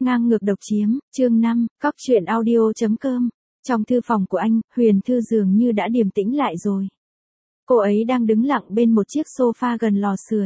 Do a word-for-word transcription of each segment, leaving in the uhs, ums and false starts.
Ngang ngược độc chiếm, chương năm, cóc truyện audio chấm com. Trong thư phòng của anh, Huyền Thư dường như đã điềm tĩnh lại rồi. Cô ấy đang đứng lặng bên một chiếc sofa gần lò sưởi.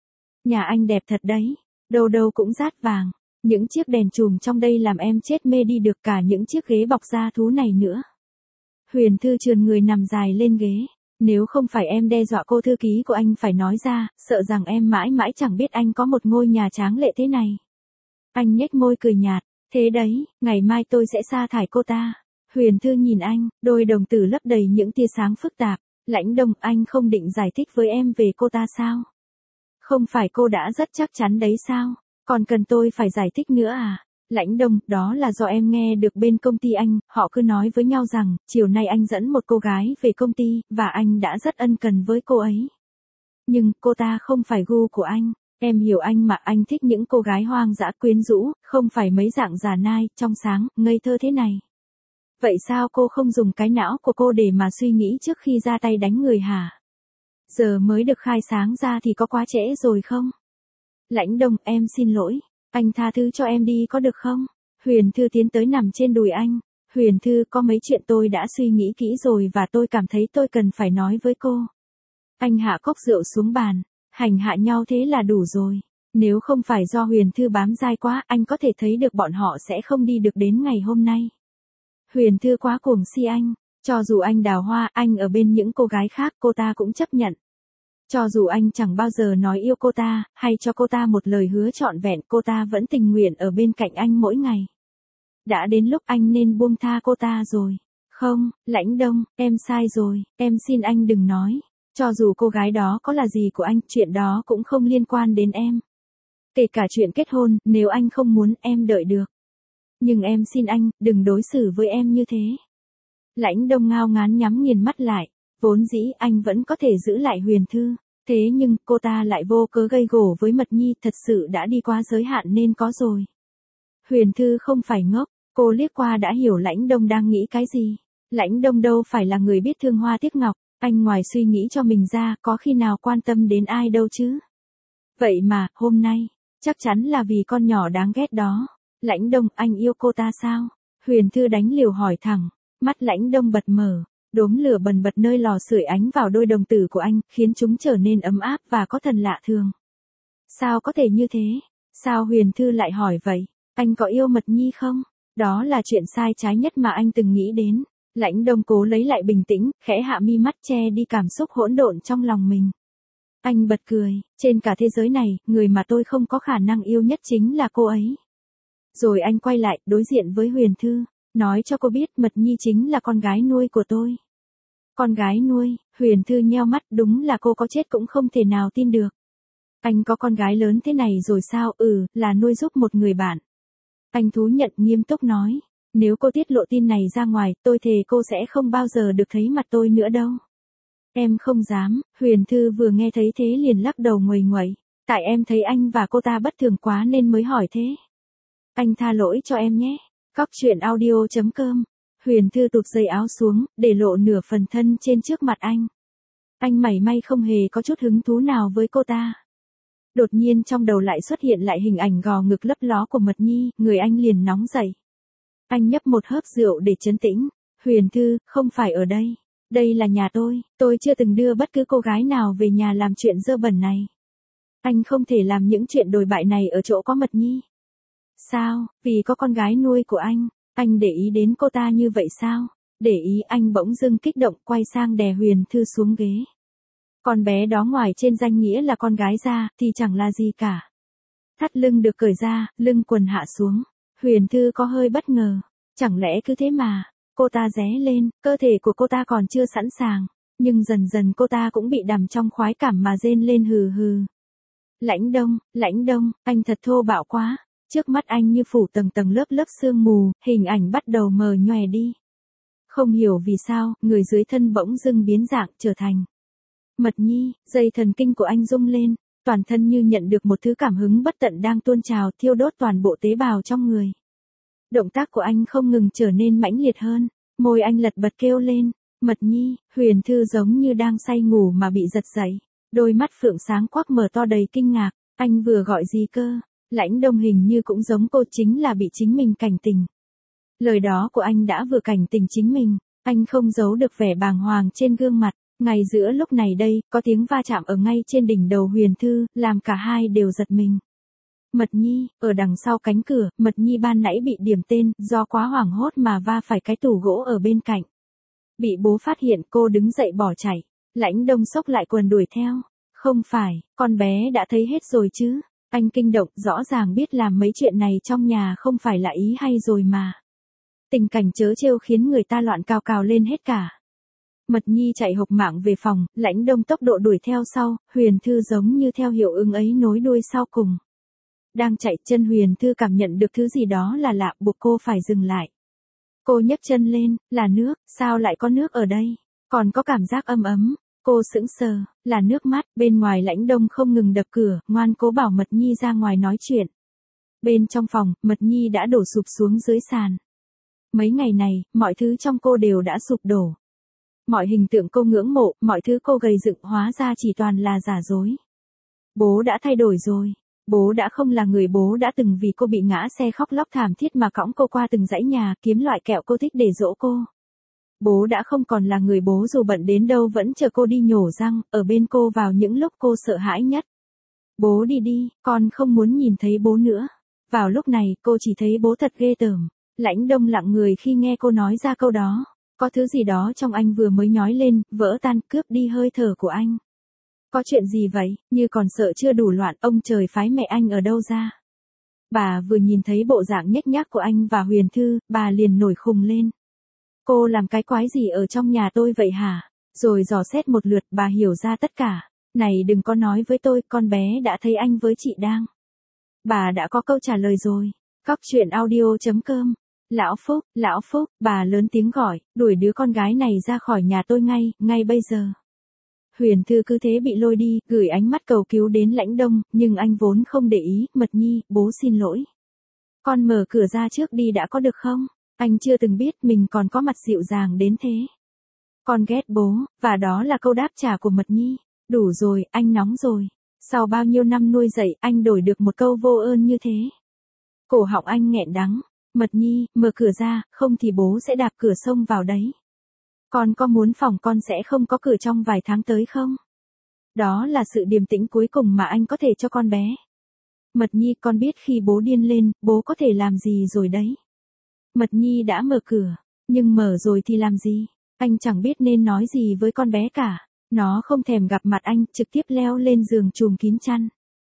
Nhà anh đẹp thật đấy, đâu đâu cũng dát vàng. Những chiếc đèn chùm trong đây làm em chết mê đi được, cả những chiếc ghế bọc da thú này nữa. Huyền Thư trườn người nằm dài lên ghế. Nếu không phải em đe dọa cô thư ký của anh phải nói ra, sợ rằng em mãi mãi chẳng biết anh có một ngôi nhà tráng lệ thế này. Anh nhếch môi cười nhạt, thế đấy, ngày mai tôi sẽ sa thải cô ta. Huyền Thư nhìn anh, đôi đồng tử lấp đầy những tia sáng phức tạp. Lãnh Đông, anh không định giải thích với em về cô ta sao? Không phải cô đã rất chắc chắn đấy sao? Còn cần tôi phải giải thích nữa à? Lãnh Đông, đó là do em nghe được bên công ty anh, họ cứ nói với nhau rằng, chiều nay anh dẫn một cô gái về công ty, và anh đã rất ân cần với cô ấy. Nhưng, cô ta không phải gu của anh. Em hiểu anh mà, anh thích những cô gái hoang dã quyến rũ, không phải mấy dạng già nai, trong sáng, ngây thơ thế này. Vậy sao cô không dùng cái não của cô để mà suy nghĩ trước khi ra tay đánh người hả? Giờ mới được khai sáng ra thì có quá trễ rồi không? Lãnh Đông, em xin lỗi. Anh tha thứ cho em đi có được không? Huyền Thư tiến tới nằm trên đùi anh. Huyền Thư, có mấy chuyện tôi đã suy nghĩ kỹ rồi và tôi cảm thấy tôi cần phải nói với cô. Anh hạ cốc rượu xuống bàn. Hành hạ nhau thế là đủ rồi. Nếu không phải do Huyền Thư bám dai quá, anh có thể thấy được bọn họ sẽ không đi được đến ngày hôm nay. Huyền Thư quá cuồng si anh. Cho dù anh đào hoa, anh ở bên những cô gái khác, cô ta cũng chấp nhận. Cho dù anh chẳng bao giờ nói yêu cô ta, hay cho cô ta một lời hứa trọn vẹn, cô ta vẫn tình nguyện ở bên cạnh anh mỗi ngày. Đã đến lúc anh nên buông tha cô ta rồi. Không, Lãnh Đông, em sai rồi, em xin anh đừng nói. Cho dù cô gái đó có là gì của anh, chuyện đó cũng không liên quan đến em. Kể cả chuyện kết hôn, nếu anh không muốn, em đợi được. Nhưng em xin anh, đừng đối xử với em như thế. Lãnh Đông ngao ngán nhắm nghiền mắt lại. Vốn dĩ anh vẫn có thể giữ lại Huyền Thư. Thế nhưng, cô ta lại vô cớ gây gổ với Mật Nhi, thật sự đã đi quá giới hạn nên có rồi. Huyền Thư không phải ngốc, cô liếc qua đã hiểu Lãnh Đông đang nghĩ cái gì. Lãnh Đông đâu phải là người biết thương hoa tiếc ngọc, anh ngoài suy nghĩ cho mình ra, có khi nào quan tâm đến ai đâu chứ. Vậy mà, hôm nay, chắc chắn là vì con nhỏ đáng ghét đó. Lãnh Đông, anh yêu cô ta sao? Huyền Thư đánh liều hỏi thẳng, mắt Lãnh Đông bật mở. Đốm lửa bần bật nơi lò sưởi ánh vào đôi đồng tử của anh, khiến chúng trở nên ấm áp và có thần lạ thường. Sao có thể như thế? Sao Huyền Thư lại hỏi vậy? Anh có yêu Mật Nhi không? Đó là chuyện sai trái nhất mà anh từng nghĩ đến. Lãnh Đông cố lấy lại bình tĩnh, khẽ hạ mi mắt che đi cảm xúc hỗn độn trong lòng mình. Anh bật cười, trên cả thế giới này, người mà tôi không có khả năng yêu nhất chính là cô ấy. Rồi anh quay lại, đối diện với Huyền Thư. Nói cho cô biết Mật Nhi chính là con gái nuôi của tôi. Con gái nuôi, Huyền Thư nheo mắt, đúng là cô có chết cũng không thể nào tin được. Anh có con gái lớn thế này rồi sao? Ừ, là nuôi giúp một người bạn. Anh thú nhận nghiêm túc nói. Nếu cô tiết lộ tin này ra ngoài, tôi thề cô sẽ không bao giờ được thấy mặt tôi nữa đâu. Em không dám, Huyền Thư vừa nghe thấy thế liền lắc đầu nguầy nguậy. Tại em thấy anh và cô ta bất thường quá nên mới hỏi thế. Anh tha lỗi cho em nhé. Cóc truyện audio chấm com. Huyền Thư tụt dây áo xuống, để lộ nửa phần thân trên trước mặt anh. Anh mảy may không hề có chút hứng thú nào với cô ta. Đột nhiên trong đầu lại xuất hiện lại hình ảnh gò ngực lấp ló của Mật Nhi, người anh liền nóng dậy. Anh nhấp một hớp rượu để trấn tĩnh. Huyền Thư, không phải ở đây. Đây là nhà tôi, tôi chưa từng đưa bất cứ cô gái nào về nhà làm chuyện dơ bẩn này. Anh không thể làm những chuyện đồi bại này ở chỗ có Mật Nhi. Sao, vì có con gái nuôi của anh, anh để ý đến cô ta như vậy sao? Để ý, anh bỗng dưng kích động quay sang đè Huyền Thư xuống ghế. Con bé đó ngoài trên danh nghĩa là con gái ra, thì chẳng là gì cả. Thắt lưng được cởi ra, lưng quần hạ xuống. Huyền Thư có hơi bất ngờ. Chẳng lẽ cứ thế mà, cô ta ré lên, cơ thể của cô ta còn chưa sẵn sàng. Nhưng dần dần cô ta cũng bị đằm trong khoái cảm mà rên lên hừ hừ. Lãnh Đông, Lãnh Đông, anh thật thô bạo quá. Trước mắt anh như phủ tầng tầng lớp lớp sương mù, hình ảnh bắt đầu mờ nhòe đi. Không hiểu vì sao, người dưới thân bỗng dưng biến dạng trở thành Mật Nhi, dây thần kinh của anh rung lên, toàn thân như nhận được một thứ cảm hứng bất tận đang tuôn trào thiêu đốt toàn bộ tế bào trong người. Động tác của anh không ngừng trở nên mãnh liệt hơn, môi anh lật bật kêu lên, Mật Nhi. Huyền Thư giống như đang say ngủ mà bị giật dậy, đôi mắt phượng sáng quắc mở to đầy kinh ngạc, anh vừa gọi gì cơ? Lãnh Đông hình như cũng giống cô, chính là bị chính mình cảnh tình. Lời đó của anh đã vừa cảnh tình chính mình, anh không giấu được vẻ bàng hoàng trên gương mặt. Ngay giữa lúc này đây, có tiếng va chạm ở ngay trên đỉnh đầu Huyền Thư, làm cả hai đều giật mình. Mật Nhi, ở đằng sau cánh cửa, Mật Nhi ban nãy bị điểm tên, do quá hoảng hốt mà va phải cái tủ gỗ ở bên cạnh. Bị bố phát hiện, cô đứng dậy bỏ chạy. Lãnh Đông xốc lại quần đuổi theo. Không phải, con bé đã thấy hết rồi chứ. Anh kinh động, rõ ràng biết làm mấy chuyện này trong nhà không phải là ý hay rồi mà. Tình cảnh trớ trêu khiến người ta loạn cào cào lên hết cả. Mật Nhi chạy hộc mạng về phòng, Lãnh Đông tốc độ đuổi theo sau, Huyền Thư giống như theo hiệu ứng ấy nối đuôi sau cùng. Đang chạy, chân Huyền Thư cảm nhận được thứ gì đó là lạ, buộc cô phải dừng lại. Cô nhấc chân lên, là nước, sao lại có nước ở đây? Còn có cảm giác ấm ấm. Cô sững sờ, là nước mắt. Bên ngoài Lãnh Đông không ngừng đập cửa, ngoan cố bảo Mật Nhi ra ngoài nói chuyện. Bên trong phòng, Mật Nhi đã đổ sụp xuống dưới sàn. Mấy ngày này, mọi thứ trong cô đều đã sụp đổ. Mọi hình tượng cô ngưỡng mộ, mọi thứ cô gầy dựng hóa ra chỉ toàn là giả dối. Bố đã thay đổi rồi. Bố đã không là người bố đã từng vì cô bị ngã xe khóc lóc thảm thiết mà cõng cô qua từng dãy nhà, kiếm loại kẹo cô thích để dỗ cô. Bố đã không còn là người bố dù bận đến đâu vẫn chờ cô đi nhổ răng, ở bên cô vào những lúc cô sợ hãi nhất. Bố đi đi, con không muốn nhìn thấy bố nữa. Vào lúc này, cô chỉ thấy bố thật ghê tởm. Lãnh Đông lặng người khi nghe cô nói ra câu đó. Có thứ gì đó trong anh vừa mới nhói lên, vỡ tan, cướp đi hơi thở của anh. Có chuyện gì vậy, như còn sợ chưa đủ loạn, ông trời phái mẹ anh ở đâu ra? Bà vừa nhìn thấy bộ dạng nhếch nhác của anh và Huyền Thư, bà liền nổi khùng lên. Cô làm cái quái gì ở trong nhà tôi vậy hả? Rồi dò xét một lượt, bà hiểu ra tất cả. Này đừng có nói với tôi, con bé đã thấy anh với chị Đang. Bà đã có câu trả lời rồi. Cóc truyện audio chấm com. Lão Phúc, Lão Phúc, bà lớn tiếng gọi, đuổi đứa con gái này ra khỏi nhà tôi ngay, ngay bây giờ. Huyền Thư cứ thế bị lôi đi, gửi ánh mắt cầu cứu đến Lãnh Đông, nhưng anh vốn không để ý. Mật Nhi, bố xin lỗi. Con mở cửa ra trước đi đã có được không? Anh chưa từng biết mình còn có mặt dịu dàng đến thế. Con ghét bố, và đó là câu đáp trả của Mật Nhi. Đủ rồi, anh nóng rồi. Sau bao nhiêu năm nuôi dạy, anh đổi được một câu vô ơn như thế. Cổ họng anh nghẹn đắng. Mật Nhi, mở cửa ra, không thì bố sẽ đạp cửa xông vào đấy. Con có muốn phòng con sẽ không có cửa trong vài tháng tới không? Đó là sự điềm tĩnh cuối cùng mà anh có thể cho con bé. Mật Nhi, con biết khi bố điên lên, bố có thể làm gì rồi đấy. Mật Nhi đã mở cửa, nhưng mở rồi thì làm gì? Anh chẳng biết nên nói gì với con bé cả. Nó không thèm gặp mặt anh, trực tiếp leo lên giường trùm kín chăn.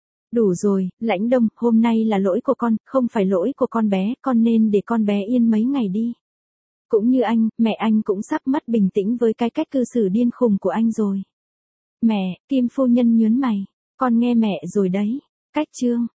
Đủ rồi, Lãnh Đông, hôm nay là lỗi của con, không phải lỗi của con bé, con nên để con bé yên mấy ngày đi. Cũng như anh, mẹ anh cũng sắp mất bình tĩnh với cái cách cư xử điên khùng của anh rồi. Mẹ, Kim phu nhân nhớn mày, con nghe mẹ rồi đấy. Cách chương